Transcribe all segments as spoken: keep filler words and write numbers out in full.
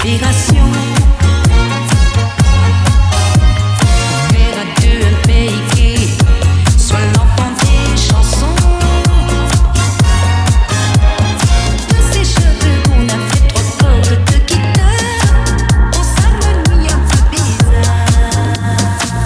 inspiration. Faire adieu un pays qui soit l'enfant des chansons. De ses cheveux qu'on a fait trop fort de te quitter, en s'harmonie un peu bizarre.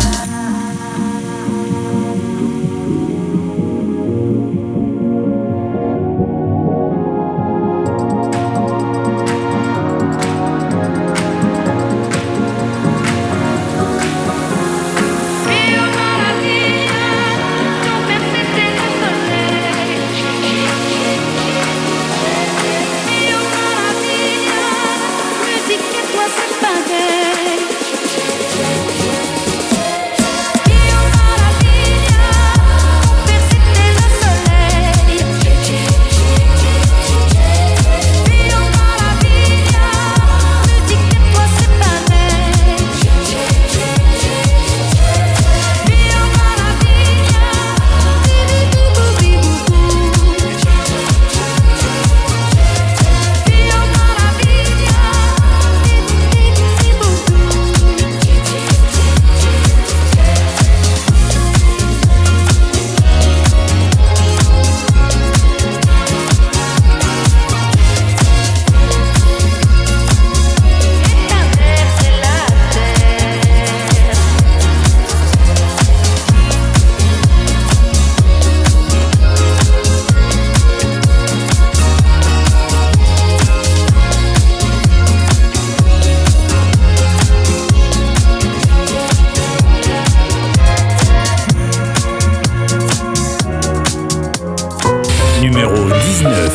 Numéro dix-neuf.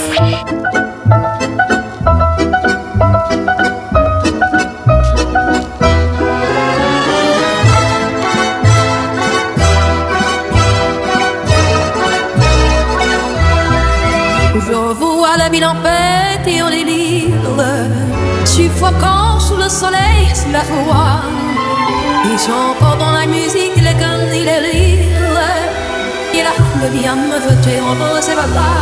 Je vois la ville en fête et en délire, suffocant sous le soleil, sous la foi. Ils chantent dans la musique, les cannes et les rires. Et la foule vient me jeter en beau, c'est pas là.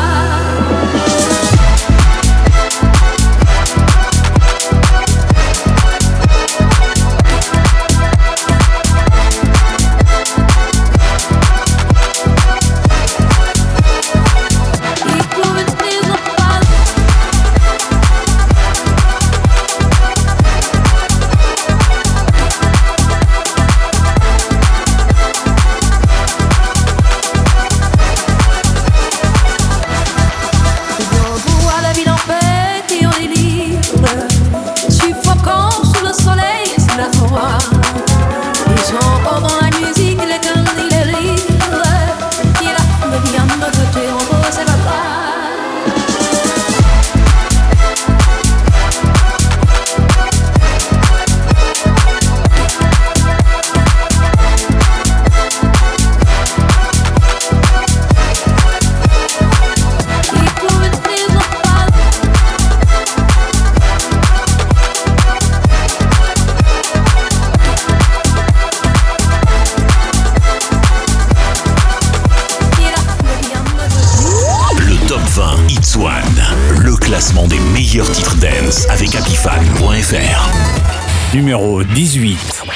Des meilleurs titres dance avec happy fan point f r. Numéro dix-huit.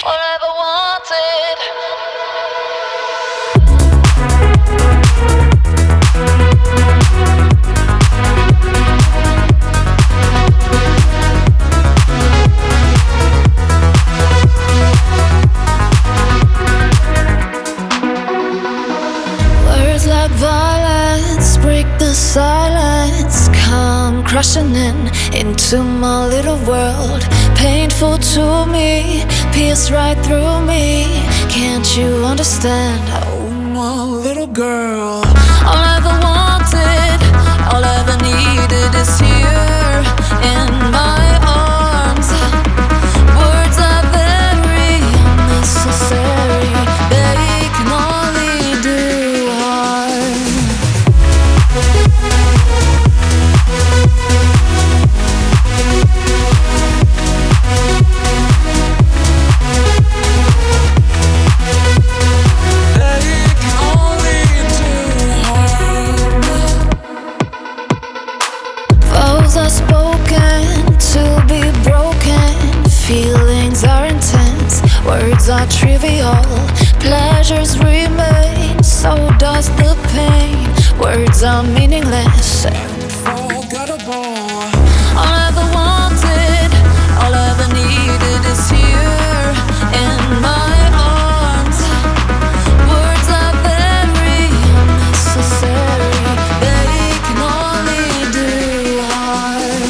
Words like violence break the silence, come crushing in into my little world. Painful to me, pierce right through me. Can't you understand? Oh, my little girl. All I ever wanted, all I ever needed is here in my arms. Words are very unnecessary, they can only do harm. Are spoken to treasures remain, so does the pain. Words are meaningless, unforgettable. All I ever wanted, all I ever needed is here in my arms. Words are very unnecessary, they can only do harm.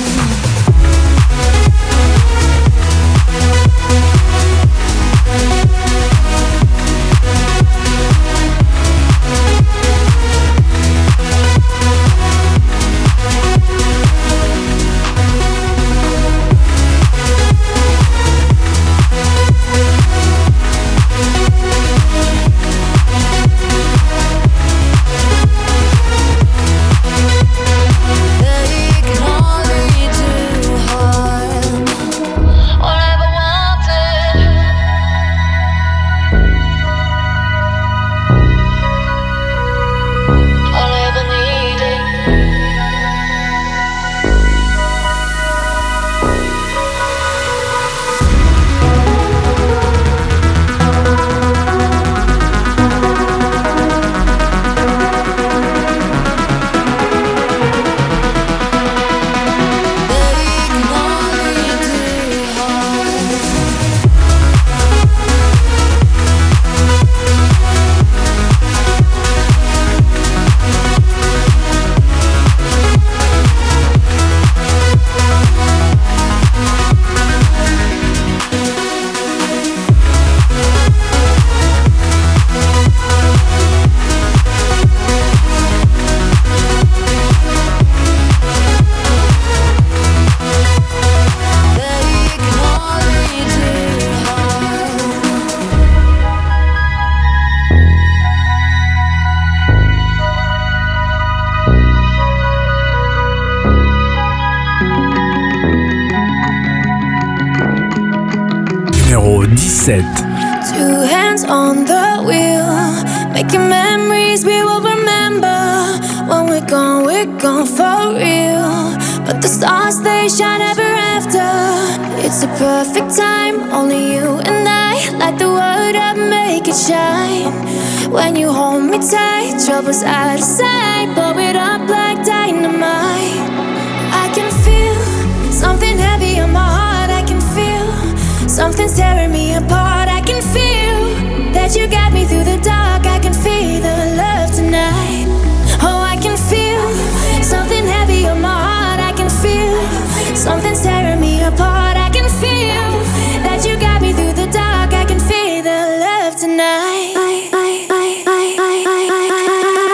dix-sept. Two hands on the wheel, making memories we will remember. When we're gone, we're gone for real. But the stars, they shine ever after. It's a perfect time, only you and I. Light the world up, make it shine. When you hold me tight, trouble's out of sight. Blow it up like dynamite. I can feel something heavy on my heart. I can feel something's tearing me apart. I can feel that you got me through the dark. I can feel the love tonight. Oh, I can feel something heavy on my heart. I can feel something's tearing me apart. I can feel that you got me through the dark. I can feel the love tonight. I, I, I, I, I, I, I, I.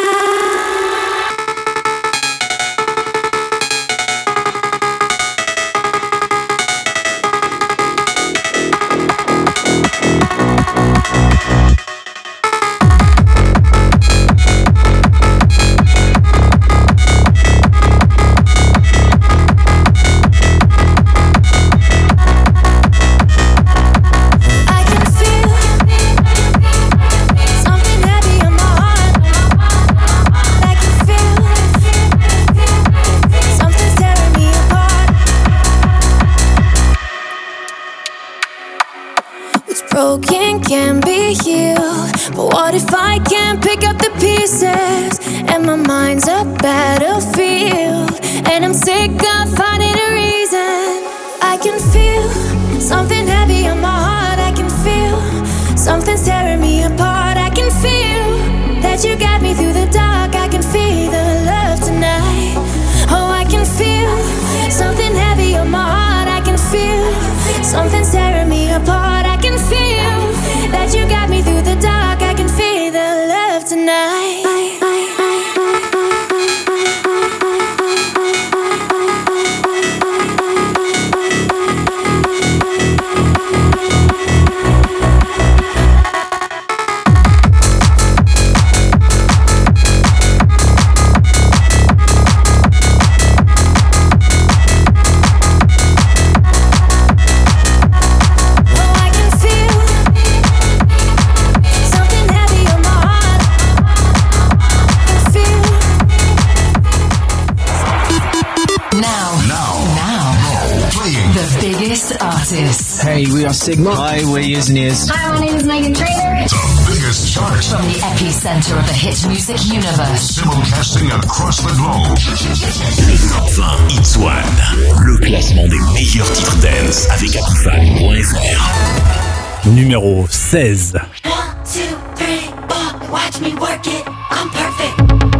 Broken can be healed, but what if I can't pick up the pieces? And my mind's a battlefield, and I'm sick of finding a reason. I can feel something heavy on my heart. I can feel something's tearing me apart. I can feel that you got me through the dark. I can feel the love tonight. Oh, I can feel something heavy on my heart. I can feel something's tearing me apart. I can feel that you got me through the dark. I can feel the love tonight. I, I, Artists. Hey, we are Sigma. Hi, we're Years and Years. Hi, my name is Megan Trainor. The biggest chart From the epicenter of the hit music universe. Simulcasting across the globe. Le top vingt Hits One. Le classement des meilleurs titres dance avec Apifan point F R. Numéro seize. One, two, three, four. Watch me work it. I'm perfect.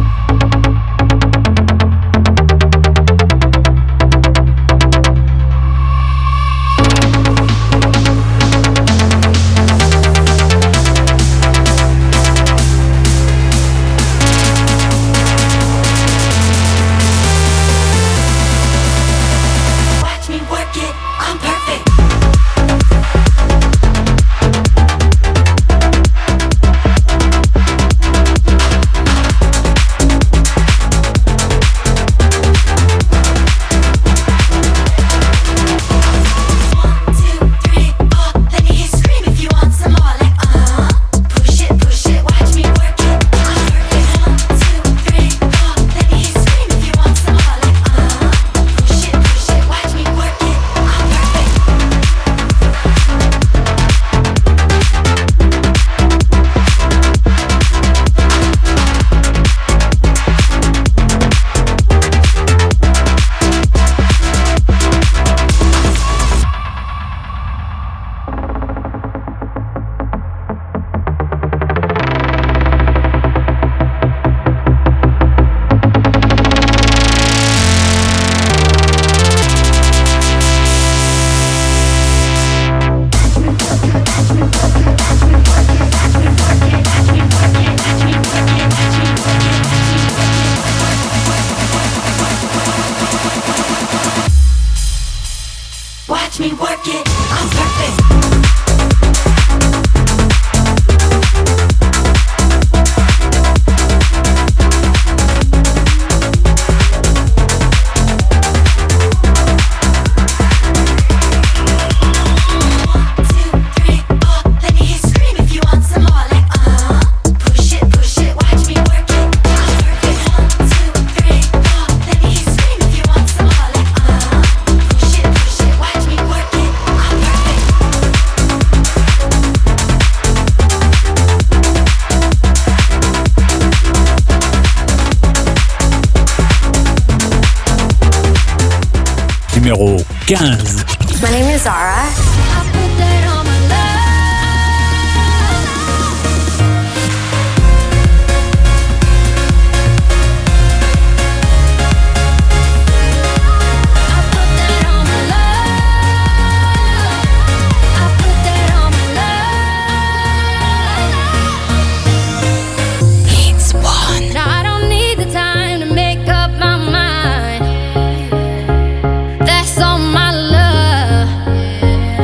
Numéro quinze. My name is Zara. That's all my love.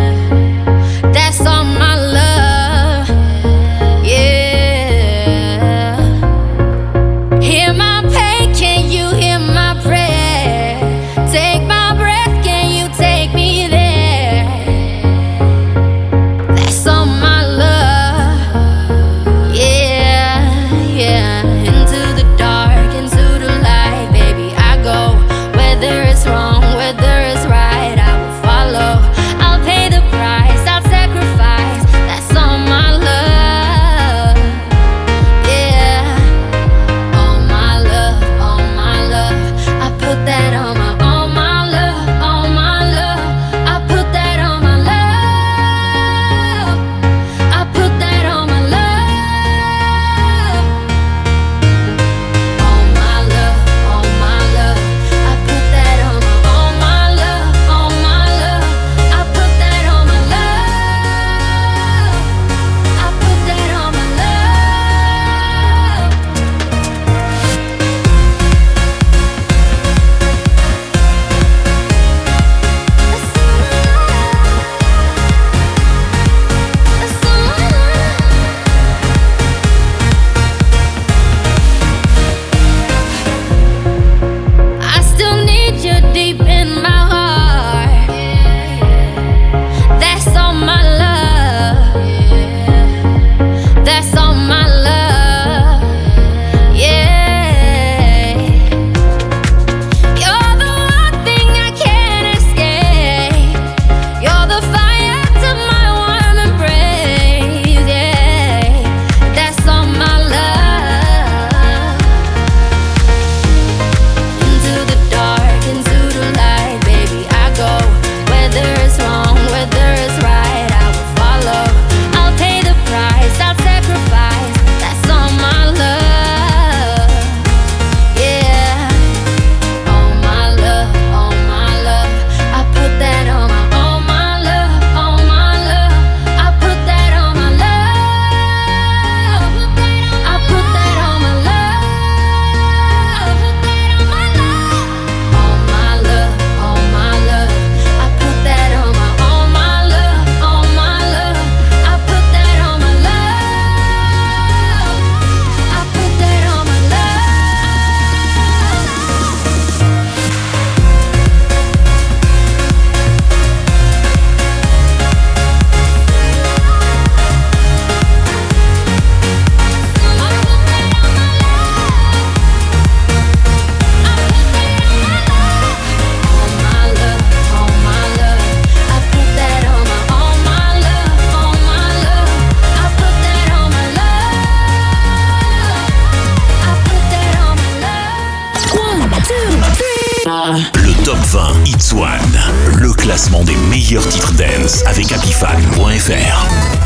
classement des meilleurs titres dance avec happy fan point f r.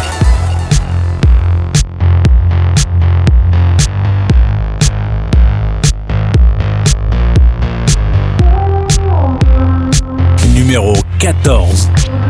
Numéro quatorze.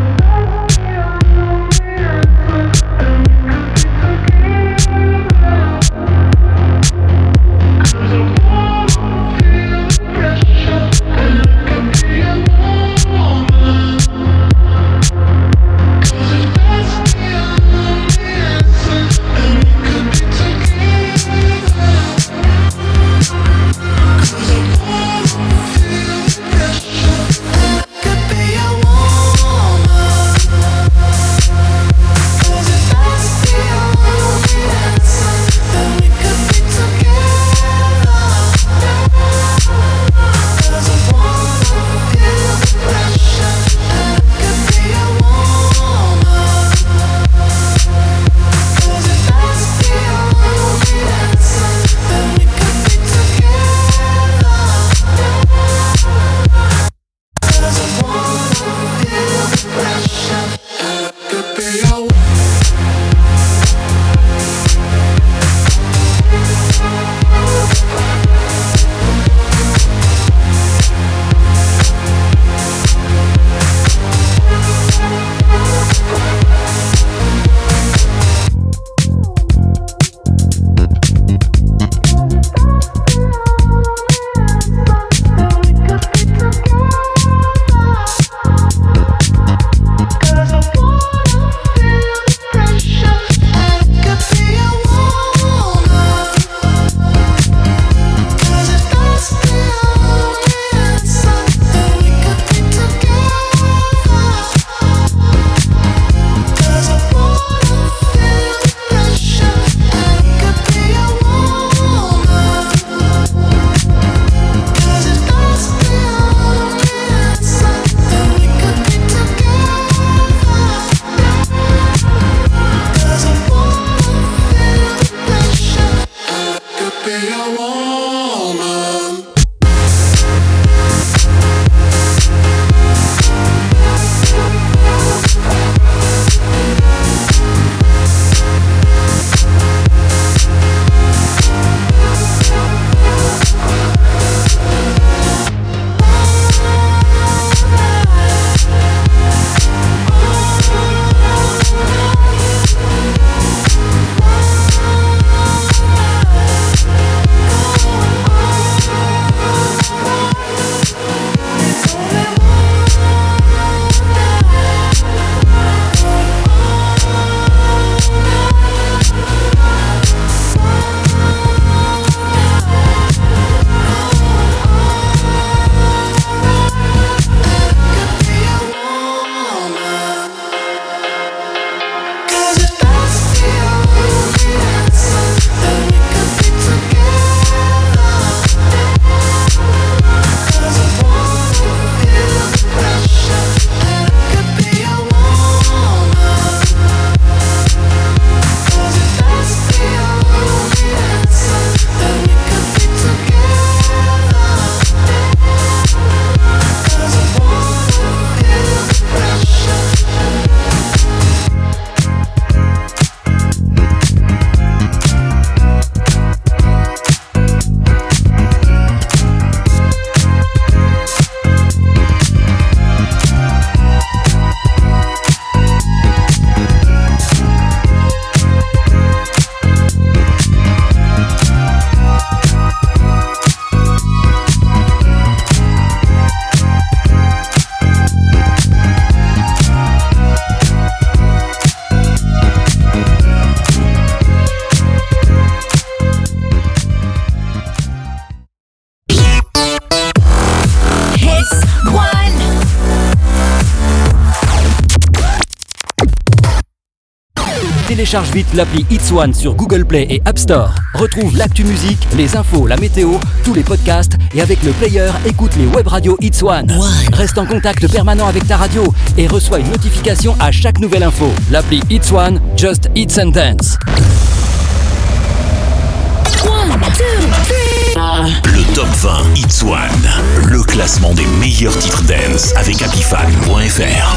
Télécharge vite l'appli Hits One sur Google Play et App Store. Retrouve l'actu musique, les infos, la météo, tous les podcasts et avec le player, écoute les web radios Hits One. One. Reste en contact permanent avec ta radio et reçois une notification à chaque nouvelle info. L'appli Hits One, just hits and dance. Le top vingt Hits One, le classement des meilleurs titres dance avec Apifan point F R.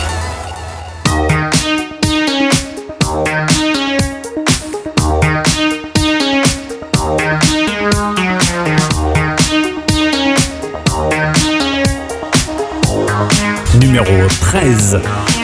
Numéro treize.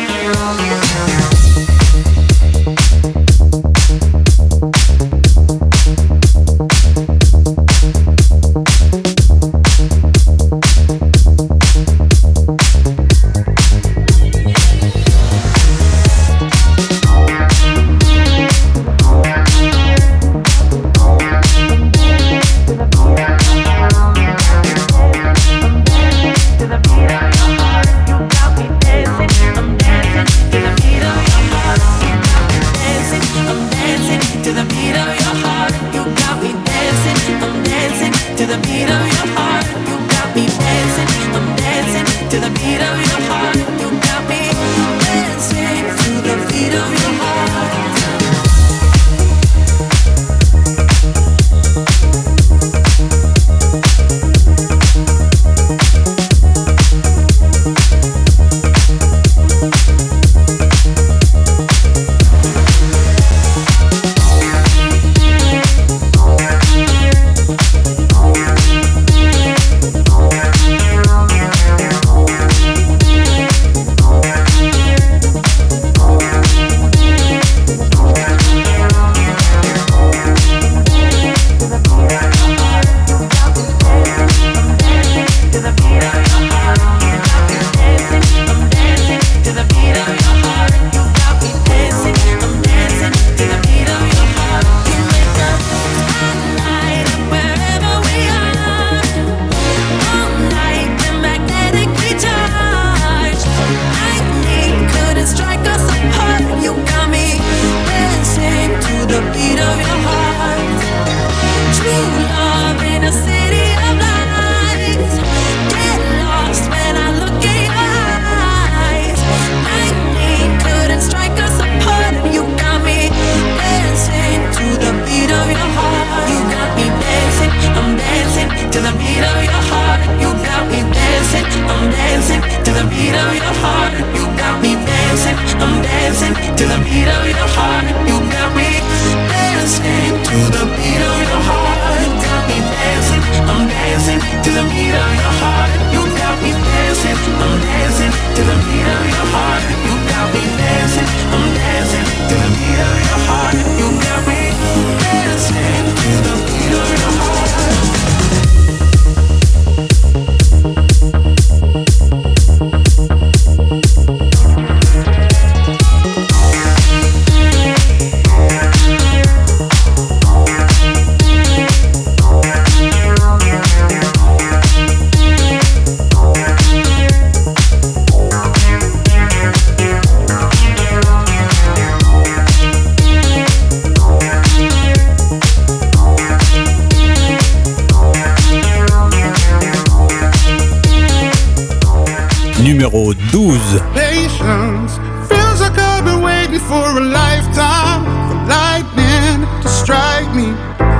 Numéro douze. Patience feels like I've been waiting for a lifetime for lightning to strike me.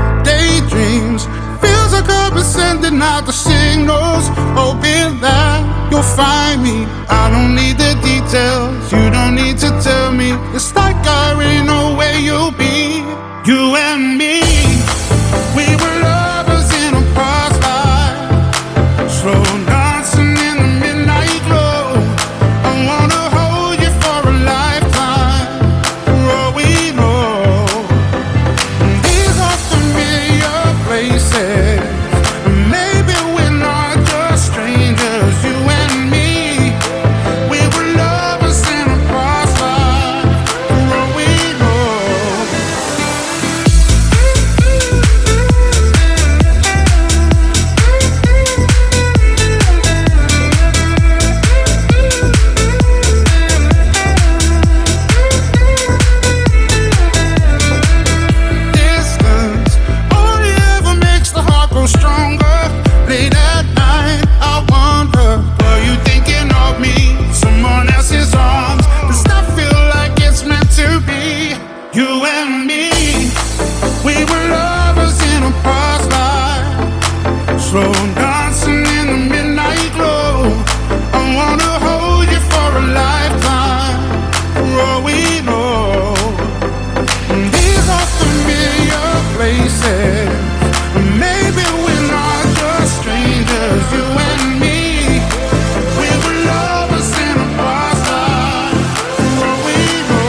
Daydreams feels like I've been sending out the signals, hoping that you'll find me. I don't need the details, you don't need to tell me. It's like I already know where you'll be. You and me, we were lovers in a past life, slow dancing in the midnight glow. I wanna hold you for a lifetime, for all we know. These are familiar places, maybe we're not just strangers. You and me, we were lovers in a past life, for all we know. faces. Maybe we're not just strangers, you and me. We were lovers in a pasta, where we go.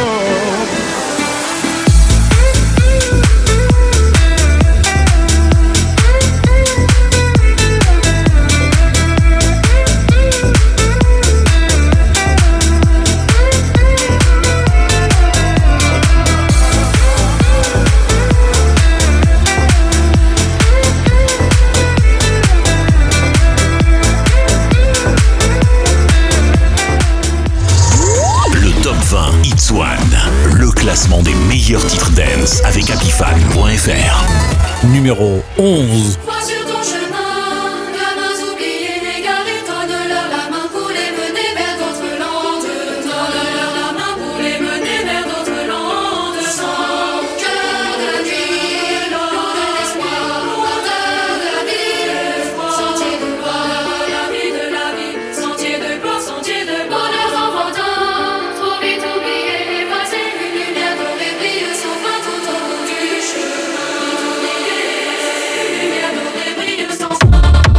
Hits One, le classement des meilleurs titres dance avec happy fan point f r. Numéro onze. Vois sur ton chemin, gamins oubliés, égarés, donne-leur la main pour les mener vers d'autres landes. Donne-leur la main pour les mener vers d'autres landes. Sans cœur de la vie, loin de l'espoir, loin de la vie. Sentier de gloire, la vie de la vie. Sentier de gloire, sentier de gloire. Bonheur enfantin, trop vite oublié, effacé. Une lumière dorée brille sans fin tout au bout du chemin. Lumière dorée brille sans fin.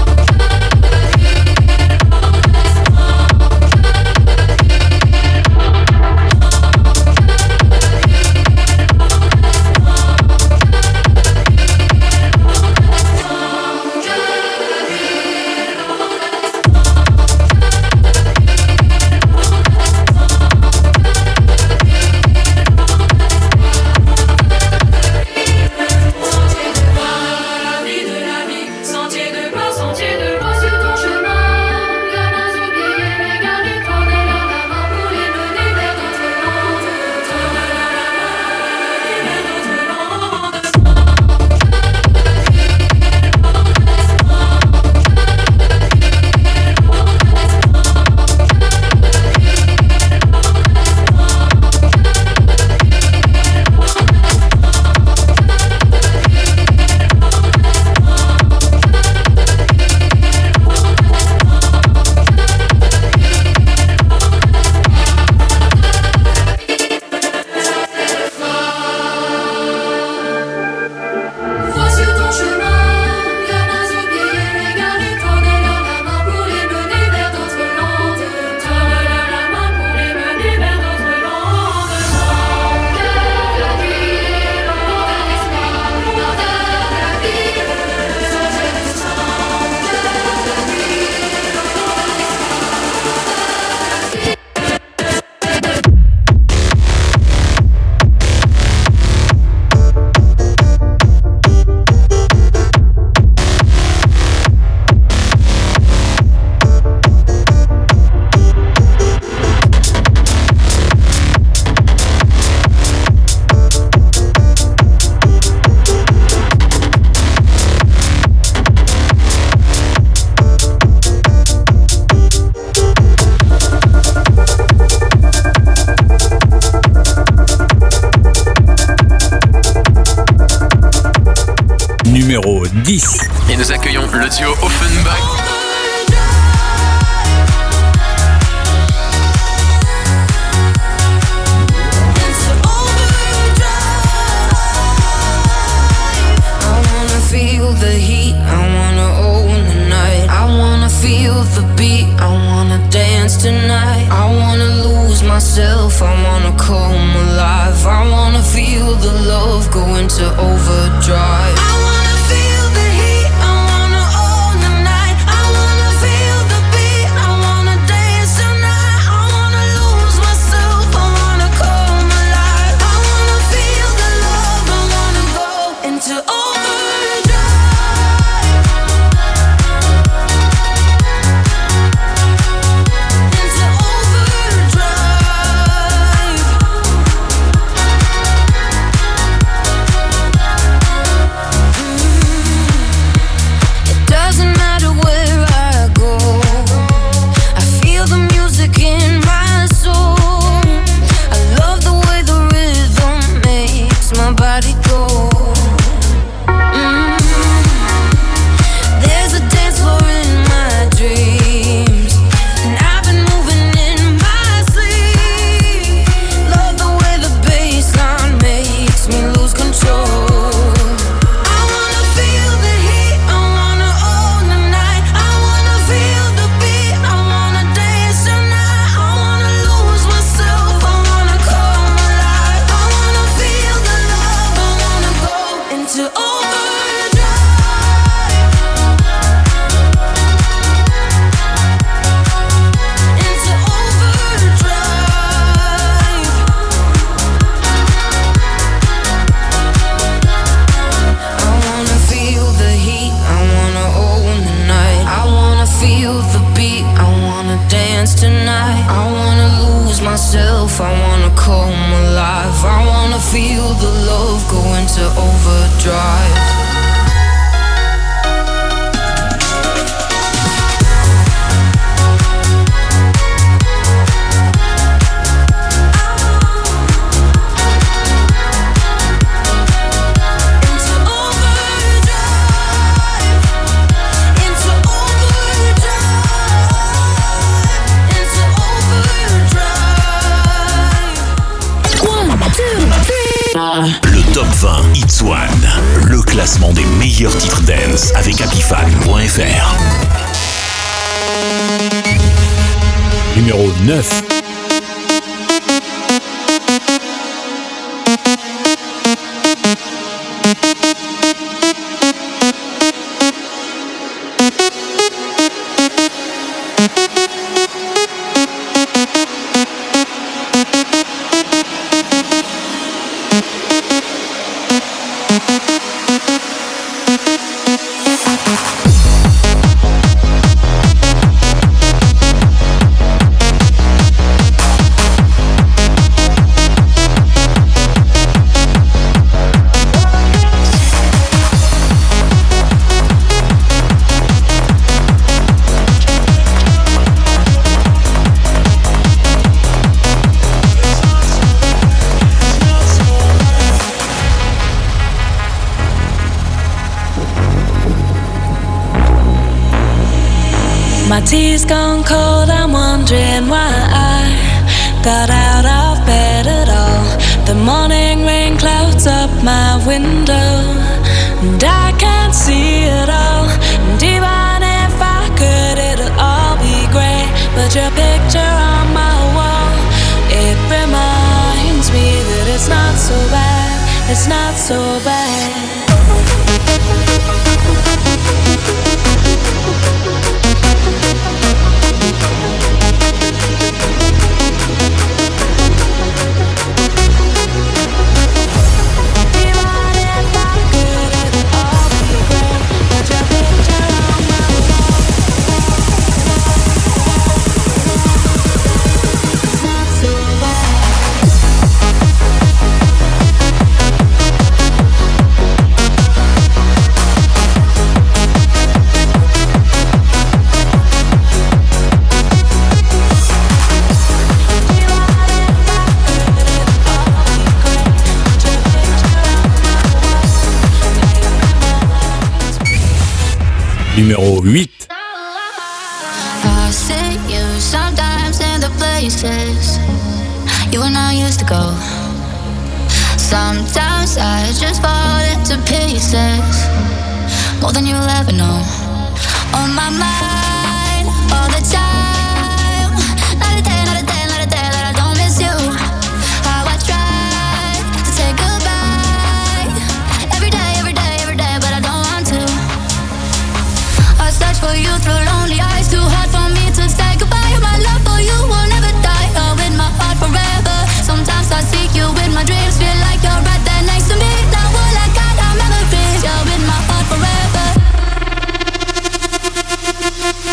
Numéro dix. Et nous accueillons le duo Offenbach. Feel the heat, I wanna own the night. I wanna feel the beat, I wanna dance tonight. I wanna lose myself, I wanna come alive. I wanna feel the love go into overdrive. I wanna feel the heat, I wanna own the night. I wanna feel the beat, I wanna dance tonight. I wanna lose myself, I wanna come alive. I wanna feel the love, I wanna go into overdrive. into overdrive. Into overdrive. I wanna feel the heat, I wanna own the night. I wanna feel the beat, I wanna dance tonight. I wanna lose myself, I wanna come alive. I wanna feel the love go into overdrive. Le top vingt Hits One, le classement des meilleurs titres dance avec Apifan point F R. Numéro neuf. My tea's gone cold, I'm wondering why I got out of bed at all. The morning rain clouds up my window, and I can't see it all. And even if I could, it'll all be grey. But your picture on my wall, it reminds me that it's not so bad, it's not so bad. Numéro huit. I see you sometimes in the places you and I used to go. Sometimes I just fall into pieces, more than you'll ever know. On my mind all the time, not a day, not a day, not a day that I don't miss you. How I try to say goodbye every day, every day, every day, but I don't want to. I search for you through lonely eyes, too hard for me to say goodbye. My love for you will never die, oh, in my heart forever. Sometimes I see you in my dreams, feel like you're right there next to me. Now all I got are memories, you're in my heart forever.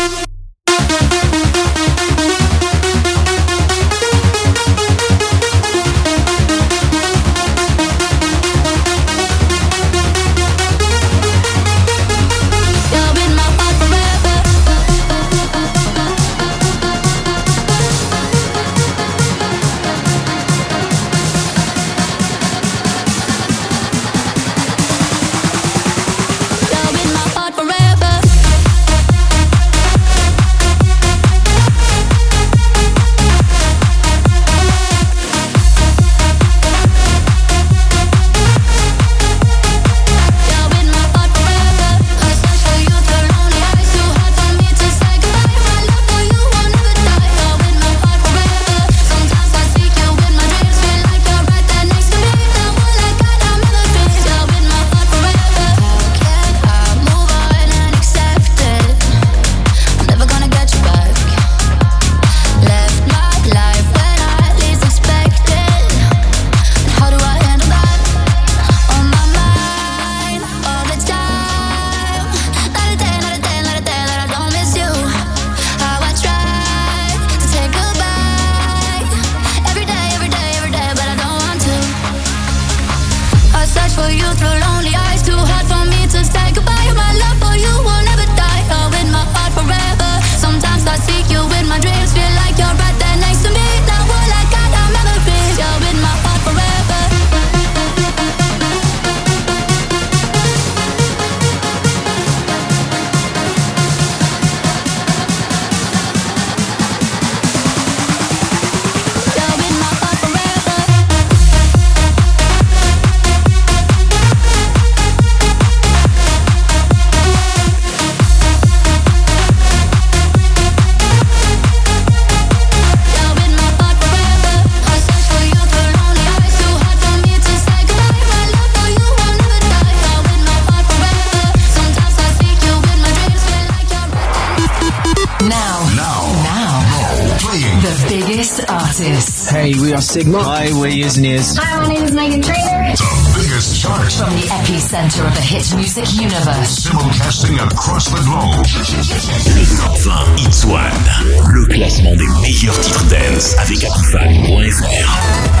Marcus. Hey, we are Sigma. Hi, we're Years and Years. Hi, my name is Megan Trainor. The biggest chart. From the epicenter of the hit music universe. Simulcasting across the globe. Les top vingt Hits One. Le classement des meilleurs titres dance avec Apifan point F R.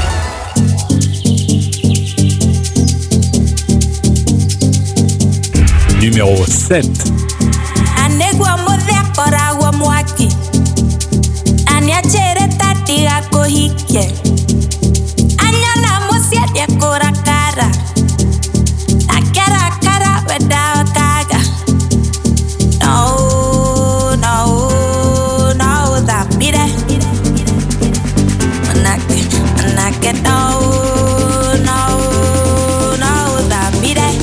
Numéro sept. Anegwa modhia koragwa mwaki Aniachere tatiga kohike Anyana musia dia korakara Akara kara weda kaga No, no, no, that beat it Manake, manake, no, no, no, that beat it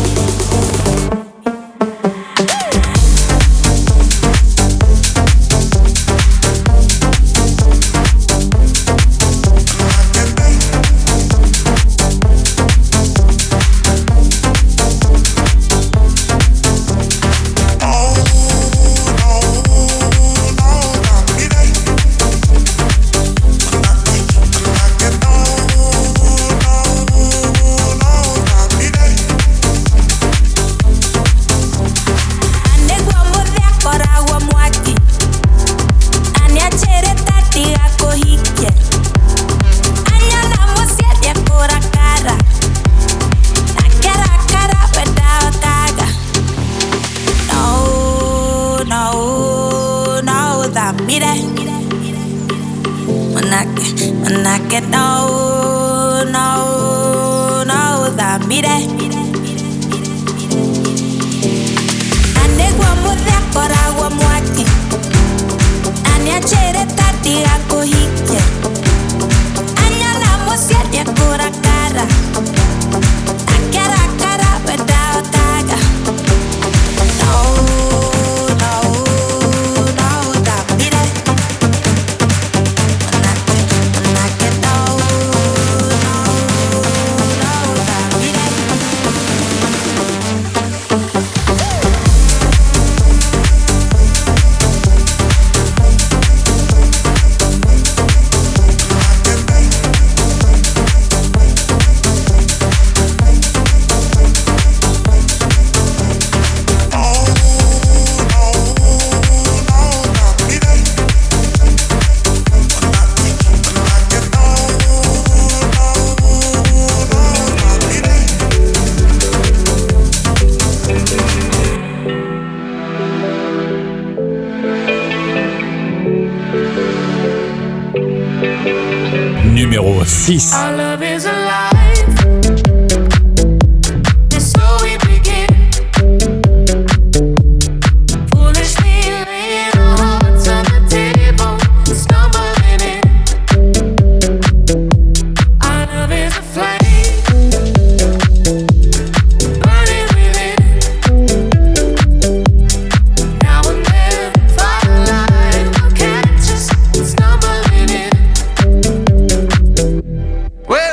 Numéro six. Our love is alive. And so we begin. Foolishly laying our hearts on the table, stumbling in. Our love is a flame, burning within. Now and then, firelight will catch us stumbling in. Well,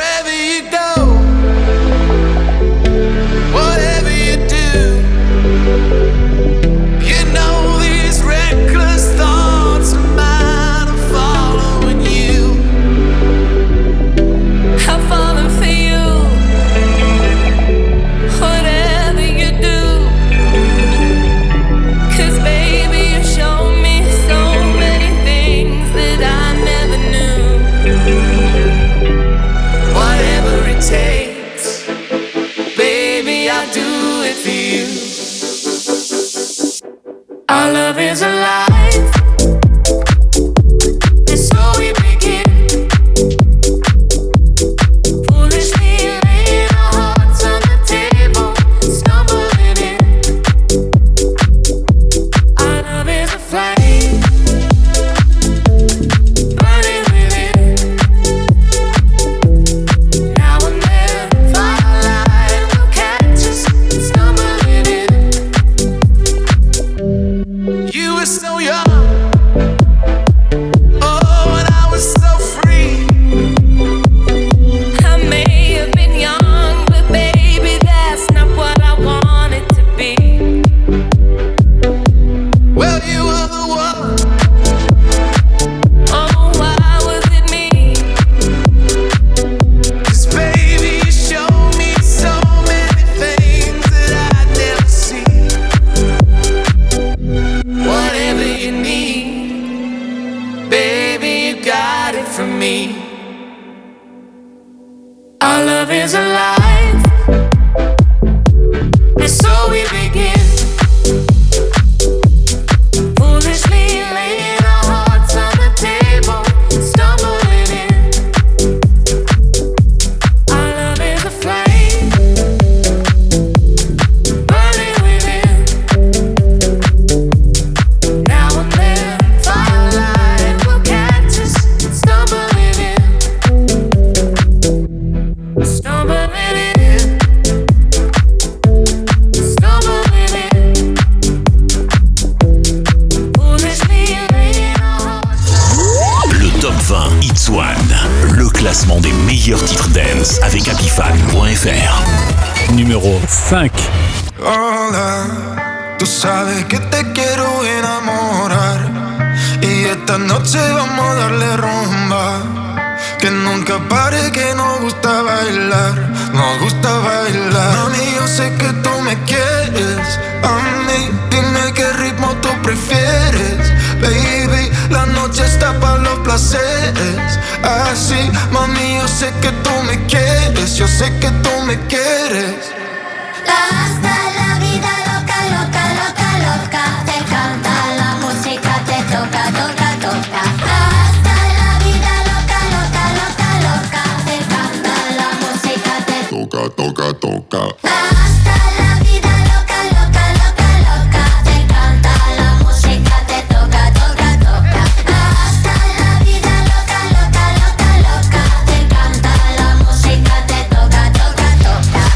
meilleurs titres dance avec Apifan point F R. Numéro cinq. Hola, tú sabes que te quiero enamorar y esta noche vamos a darle rumba. Que nunca pare, que nos gusta bailar, nos gusta bailar. Mami, yo sé que tú me quieres, a mí dime qué ritmo tú prefieres. Baby, la noche está para los placeres. Así, mami, yo sé que tú me quieres, yo sé que tú me quieres. Hasta la vida loca, loca, loca, loca. Te canta la música, te toca, toca, toca. Hasta la vida loca, loca, loca, loca. Te canta la música, te toca, toca, toca. Hasta la vida loca, loca, loca, loca. Te canta la música, te toca, toca, toca. Hasta la vida loca, loca, loca, loca. Te canta la música, te toca, toca, toca.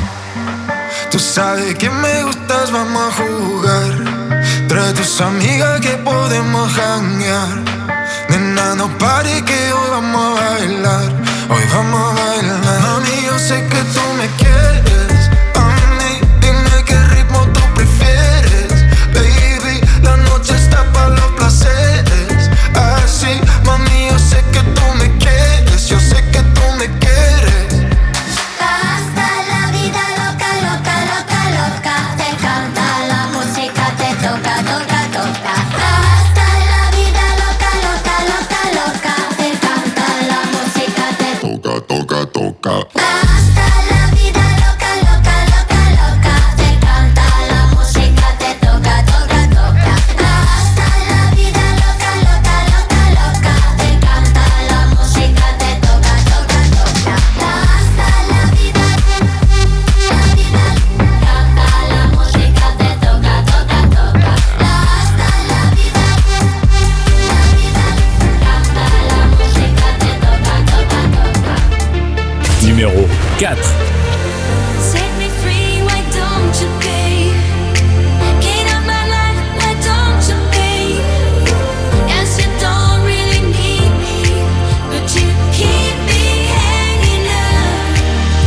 Tú sabes que me gustas, vamos a jugar. Trae tus amigas que podemos janguear. Nena, no pare que hoy vamos a bailar. Hoy vamos a bailar. Mami, yo sé que tú me quieres. A mí, dime qué ritmo tú prefieres. Baby, la noche está para los placeres. Así, mami, yo sé que tú me quieres. Yo sé que tú me quieres. Hasta la vida loca, loca, loca, loca. Te canta la música, te toca, toca, toca. Hasta la vida loca, loca, loca, loca. Te canta la música, te toca, toca, toca. Hasta la vida loca, loca, loca, loca. Te canta la música, te toca, toca, toca. Hasta la vida loca, loca, loca, loca. Te canta la música, te toca, toca, toca. Hasta la vida, la vida, canta la música, te toca, toca, toca. Hasta la vida, la vida, canta la música, te toca, toca, toca. Numéro quatre. Set me free, why don't you, babe? Get out my life, why don't you, babe? Yes, you don't really need me, but you keep me hanging up.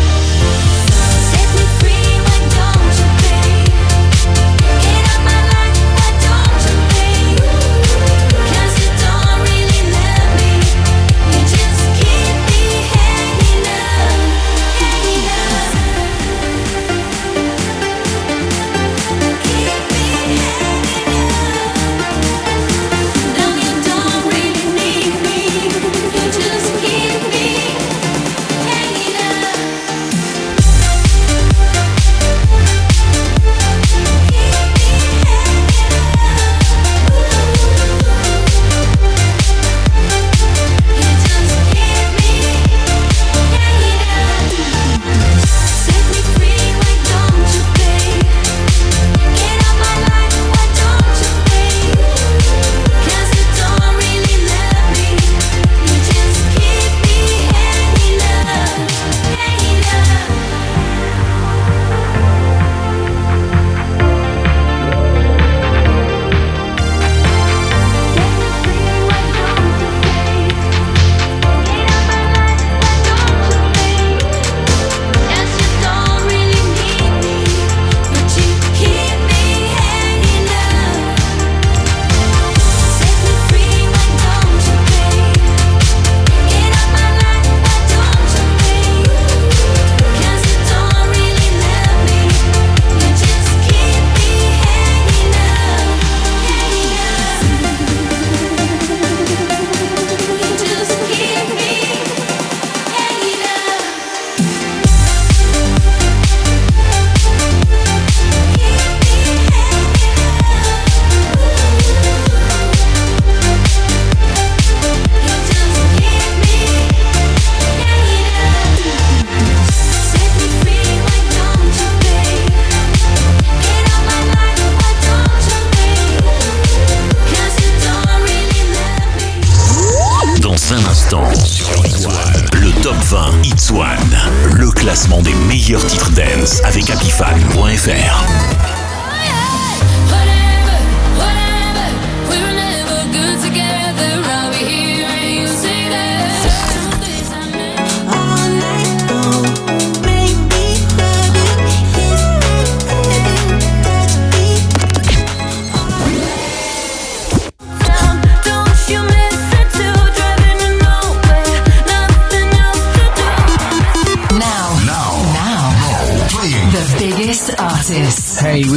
Set me free, why don't you, babe? Get out my life, why don't you, babe? Cause you don't really love me, you just keep me hanging up, hanging up. Keep me hanging up. No, you don't really need me, you just keep me hanging up. Set me free, why don't you, babe? Get out my life, why don't you, babe? Cause you don't really love me, you just keep me hanging up, hanging up. Yes, you don't really need me, but you keep me hanging up. Set me free, why don't you, babe? Get out my life, why don't you, babe? Cause you don't really love me, you just keep me hanging up, hanging up. You just keep me hanging up. Set me free, why don't you, babe? Get out my life, why don't you, babe? Cause you don't really love me. Dans un instant, sur One, le top vingt Hits One, le classement des meilleurs titres dance avec Apifan point F R. Whatever, whatever, we were never good together. I'll be here and you say that. I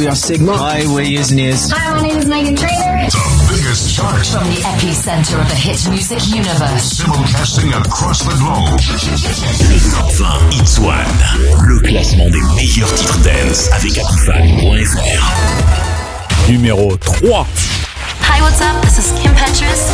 we are Sigma. Hi, we're Years and Years. Hi, my name is Megan Trainor. The biggest charts. From the epicenter of the hit music universe. Simulcasting across the globe. Le top vingt Hits One. Le classement des meilleurs titres dance avec Apifan point F R. Numéro trois. Hi, what's up? This is Kim Petras.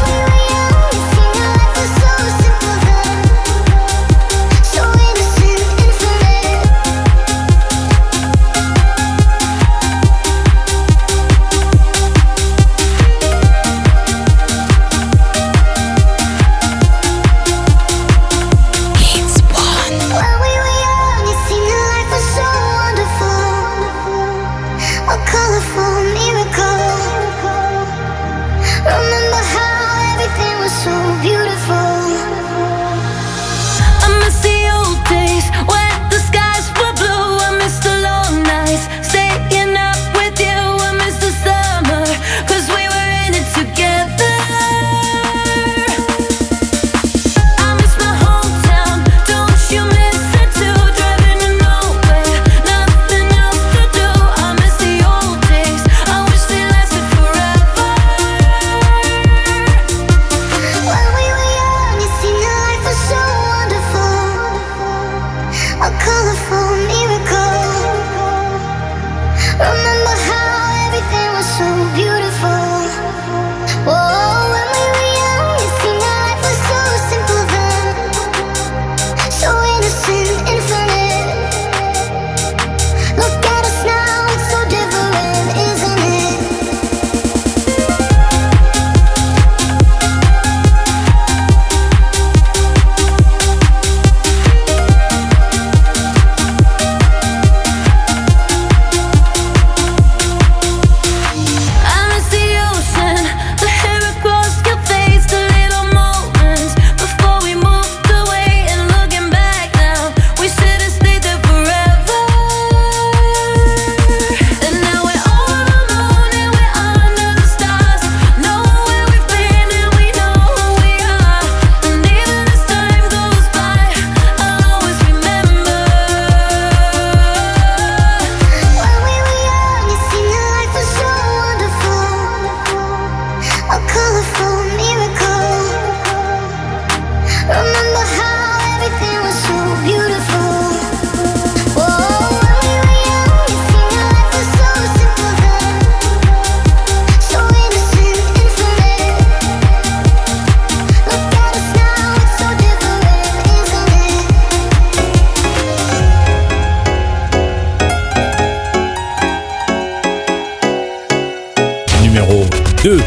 deux.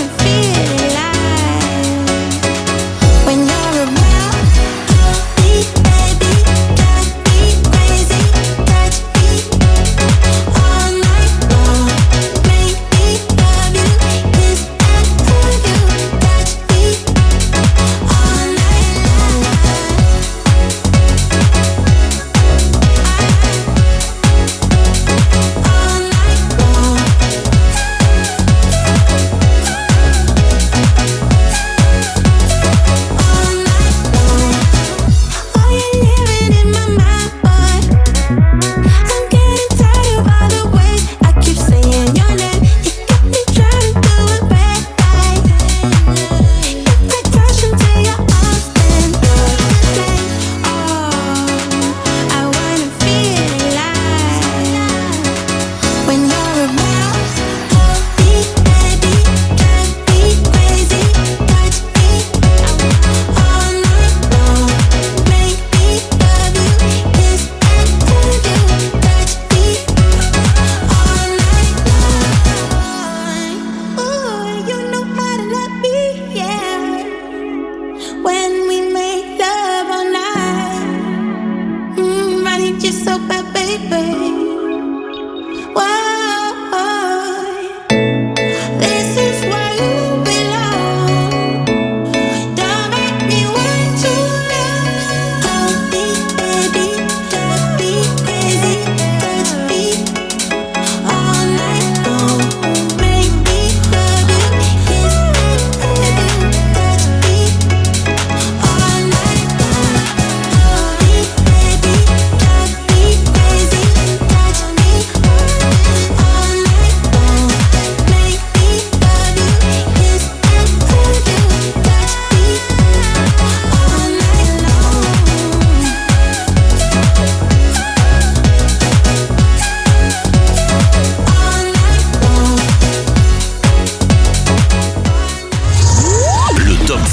When you're around me.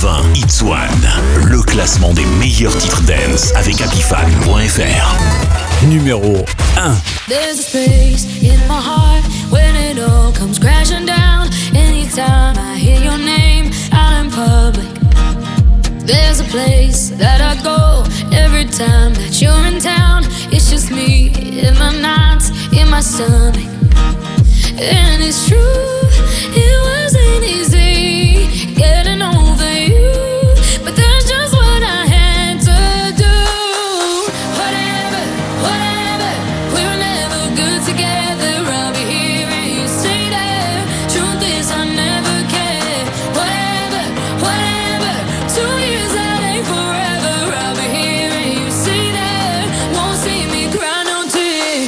vingt Hits One, le classement des meilleurs titres dance avec Apifan point F R. Numéro un. There's a space in my heart when it all comes crashing down. Anytime I hear your name out in public, there's a place that I go every time that you're in town. It's just me in my nights, in my stomach. And it's true, it wasn't easy getting over you, but that's just what I had to do. Whatever, whatever, we were never good together. I'll be here and you stay there. Truth is I never cared. Whatever, whatever, two years that ain't forever. I'll be here and you stay there. Won't see me cry no tears.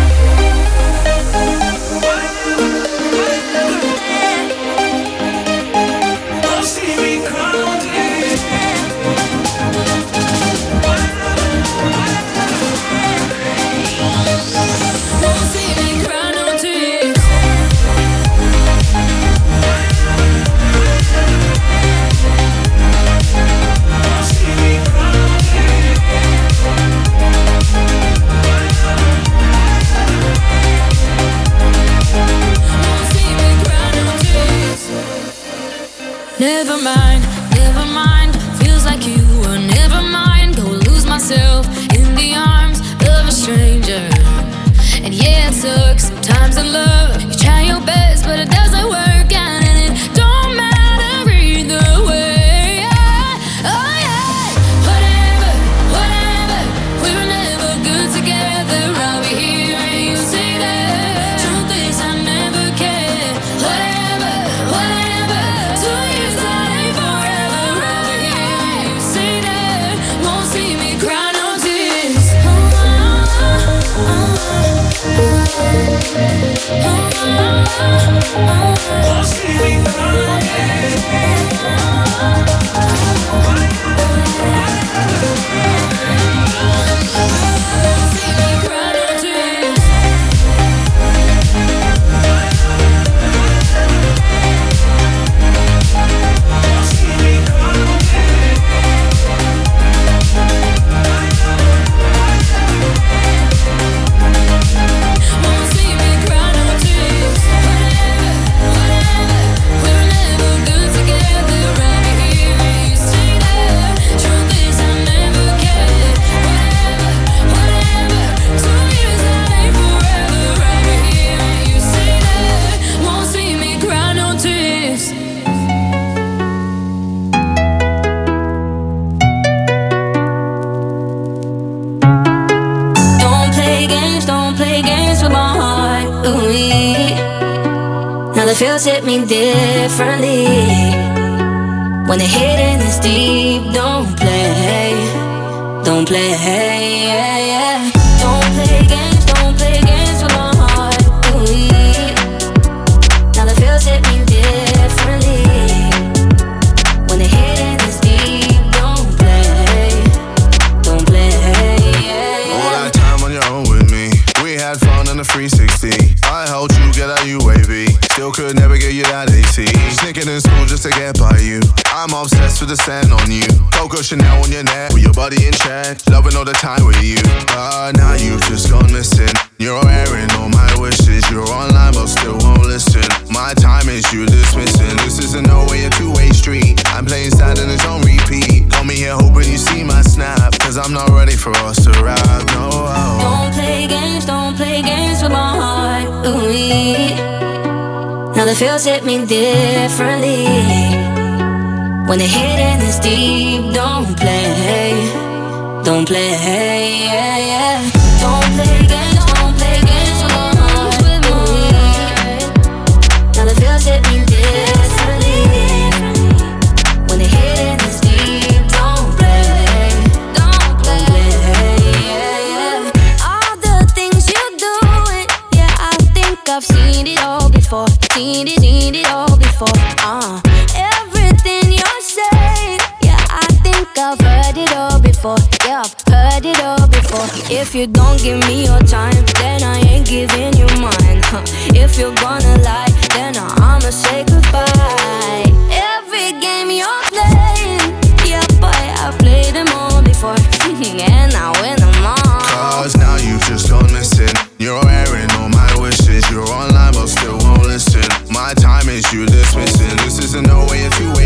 Never mind, never mind. Feels like you were never mind. Go lose myself in the arms of a stranger. And yeah, it sucks sometimes in love. You try your best, but it doesn't work out, and it don't matter either way. Yeah. Oh yeah. Whatever, whatever. We were never good together. I'll be here and you stay there. Truth is I never cared. Whatever, whatever. Two years that ain't forever. I'll be here and you stay there. Won't see me cry no tears. Won't see me cry no Now the feels hit me differently. When the hitting is deep, don't play, don't play, yeah, yeah. Don't play games, don't play games with my heart. Ooh. Now the feels hit me differently. When the hitting is deep, don't play, don't play, yeah, yeah. All that time on your own with me, we had fun in the three sixty. I helped you get out U A V. Still could never get you that A C. Sneaking in school just to get by you. I'm obsessed with the scent on you. Coco Chanel on your neck, with your body in check. Loving all the time with you. But now you've just gone missing. You're airing all my wishes. You're online but still won't listen. My time is you dismissing. This isn't no way a two-way street. I'm playing sad and it's on repeat. Call me here hoping you see my snap, cause I'm not ready for us to rap, no. Don't play games, don't play games with my heart. Ooh. Now the feels hit me differently. When the hitting is deep, don't play, don't play, yeah, yeah. Don't play games, don't play games with my heart. Now the feels hit me differently. When the hitting is deep, don't play, don't play, yeah, yeah. All the things you doing, yeah, I think I've seen it all before. Seen it, seen it all before. Uh, everything you're saying, yeah, I think I've heard it all before. Yeah, I've heard it all before. If you don't give me your time, then I ain't giving you mine. Huh. If you're gonna lie, then I'ma say goodbye.